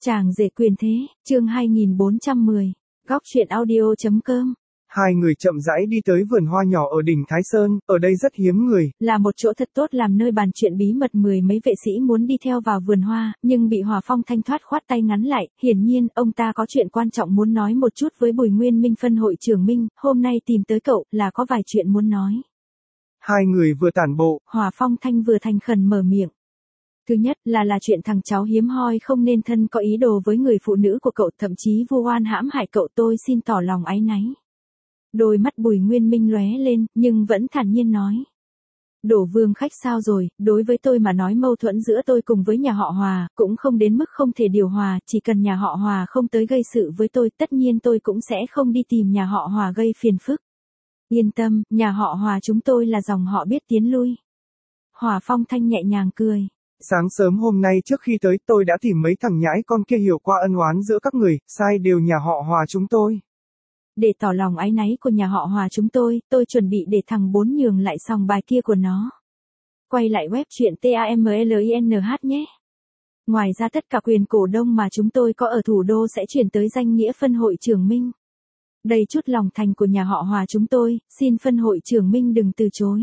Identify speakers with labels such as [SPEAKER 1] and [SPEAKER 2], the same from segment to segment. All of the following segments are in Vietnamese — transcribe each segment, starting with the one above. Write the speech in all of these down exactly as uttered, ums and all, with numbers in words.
[SPEAKER 1] Chàng rể quyền thế, chương hai nghìn bốn trăm mười, góc truyện audio chấm com.
[SPEAKER 2] Hai người chậm rãi đi tới vườn hoa nhỏ ở đỉnh Thái Sơn, ở đây rất hiếm người.
[SPEAKER 1] Là một chỗ thật tốt làm nơi bàn chuyện bí mật, mười mấy vệ sĩ muốn đi theo vào vườn hoa, nhưng bị Hòa Phong Thanh thoát khoát tay ngắn lại, hiển nhiên, ông ta có chuyện quan trọng muốn nói một chút với Bùi Nguyên Minh phân hội trưởng Minh, hôm nay tìm tới cậu, là có vài chuyện muốn nói.
[SPEAKER 2] Hai người vừa tản bộ,
[SPEAKER 1] Hòa Phong Thanh vừa thành khẩn mở miệng. Thứ nhất là là chuyện thằng cháu hiếm hoi không nên thân có ý đồ với người phụ nữ của cậu, thậm chí vu oan hãm hại cậu, tôi xin tỏ lòng áy náy. Đôi mắt Bùi Nguyên Minh lóe lên, nhưng vẫn thản nhiên nói. Đổ Vương khách sao rồi, đối với tôi mà nói mâu thuẫn giữa tôi cùng với nhà họ Hòa, cũng không đến mức không thể điều hòa, chỉ cần nhà họ Hòa không tới gây sự với tôi, tất nhiên tôi cũng sẽ không đi tìm nhà họ Hòa gây phiền phức. Yên tâm, nhà họ Hòa chúng tôi là dòng họ biết tiến lui. Hòa Phong Thanh nhẹ nhàng cười.
[SPEAKER 2] Sáng sớm hôm nay trước khi tới tôi đã tìm mấy thằng nhãi con kia hiểu qua ân oán giữa các người, sai đều nhà họ Hòa chúng tôi.
[SPEAKER 1] Để tỏ lòng áy náy của nhà họ Hòa chúng tôi, tôi chuẩn bị để thằng bốn nhường lại sòng bài kia của nó. Quay lại web truyện tamlinh nhé. Ngoài ra tất cả quyền cổ đông mà chúng tôi có ở thủ đô sẽ chuyển tới danh nghĩa phân hội trưởng Minh. Đây chút lòng thành của nhà họ Hòa chúng tôi, xin phân hội trưởng Minh đừng từ chối.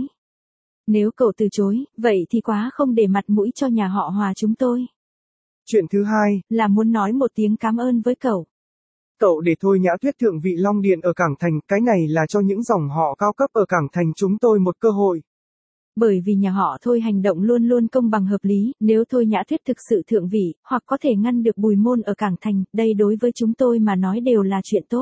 [SPEAKER 1] Nếu cậu từ chối, vậy thì quá không để mặt mũi cho nhà họ Hòa chúng tôi.
[SPEAKER 2] Chuyện thứ hai,
[SPEAKER 1] là muốn nói một tiếng cảm ơn với cậu.
[SPEAKER 2] Cậu để Thôi Nhã Tuyết thượng vị Long Điện ở Cảng Thành, cái này là cho những dòng họ cao cấp ở Cảng Thành chúng tôi một cơ hội.
[SPEAKER 1] Bởi vì nhà họ Thôi hành động luôn luôn công bằng hợp lý, nếu Thôi Nhã Tuyết thực sự thượng vị, hoặc có thể ngăn được Bùi Môn ở Cảng Thành, đây đối với chúng tôi mà nói đều là chuyện tốt.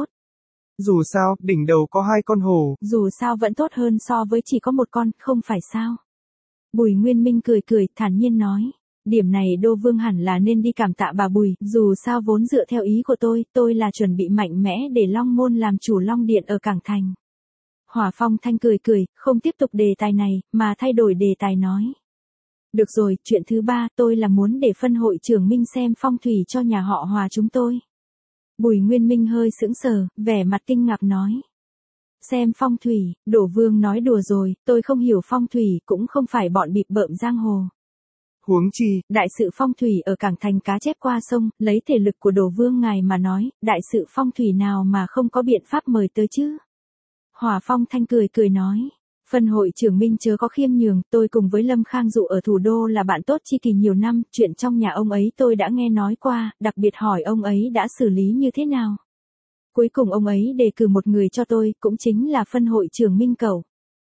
[SPEAKER 2] Dù sao, đỉnh đầu có hai con hổ.
[SPEAKER 1] Dù sao vẫn tốt hơn so với chỉ có một con, không phải sao? Bùi Nguyên Minh cười cười, thản nhiên nói. Điểm này Đô Vương hẳn là nên đi cảm tạ bà Bùi, dù sao vốn dựa theo ý của tôi, tôi là chuẩn bị mạnh mẽ để Long Môn làm chủ Long Điện ở Cảng Thành. Hòa Phong Thanh cười cười, không tiếp tục đề tài này, mà thay đổi đề tài nói. Được rồi, chuyện thứ ba, tôi là muốn để phân hội trưởng Minh xem phong thủy cho nhà họ Hòa chúng tôi. Bùi Nguyên Minh hơi sững sờ, vẻ mặt kinh ngạc nói. Xem phong thủy, Đổ Vương nói đùa rồi, tôi không hiểu phong thủy, cũng không phải bọn bịp bợm giang hồ.
[SPEAKER 2] Huống chi,
[SPEAKER 1] đại sự phong thủy ở Cảng Thành cá chép qua sông, lấy thể lực của Đổ Vương ngài mà nói, đại sự phong thủy nào mà không có biện pháp mời tới chứ? Hòa Phong Thanh cười cười nói. Phân hội trưởng Minh chớ có khiêm nhường, tôi cùng với Lâm Khang Dụ ở thủ đô là bạn tốt chi kỳ nhiều năm, chuyện trong nhà ông ấy tôi đã nghe nói qua, đặc biệt hỏi ông ấy đã xử lý như thế nào. Cuối cùng ông ấy đề cử một người cho tôi, cũng chính là phân hội trưởng Minh cậu.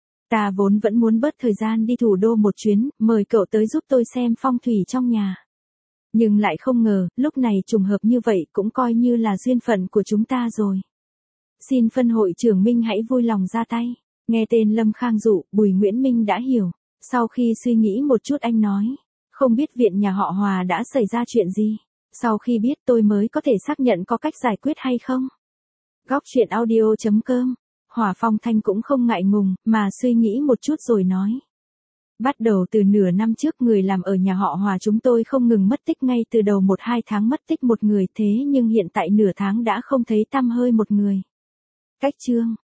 [SPEAKER 1] Ta vốn vẫn muốn bớt thời gian đi thủ đô một chuyến, mời cậu tới giúp tôi xem phong thủy trong nhà. Nhưng lại không ngờ, lúc này trùng hợp như vậy cũng coi như là duyên phận của chúng ta rồi. Xin phân hội trưởng Minh hãy vui lòng ra tay. Nghe tên Lâm Khang Dụ, Bùi Nguyễn Minh đã hiểu. Sau khi suy nghĩ một chút anh nói. Không biết viện nhà họ Hòa đã xảy ra chuyện gì. Sau khi biết tôi mới có thể xác nhận có cách giải quyết hay không. Góc truyện audio chấm com. Hòa Phong Thanh cũng không ngại ngùng, mà suy nghĩ một chút rồi nói. Bắt đầu từ nửa năm trước người làm ở nhà họ Hòa chúng tôi không ngừng mất tích, ngay từ đầu một hai tháng mất tích một người, thế nhưng hiện tại nửa tháng đã không thấy tăm hơi một người. Cách chương.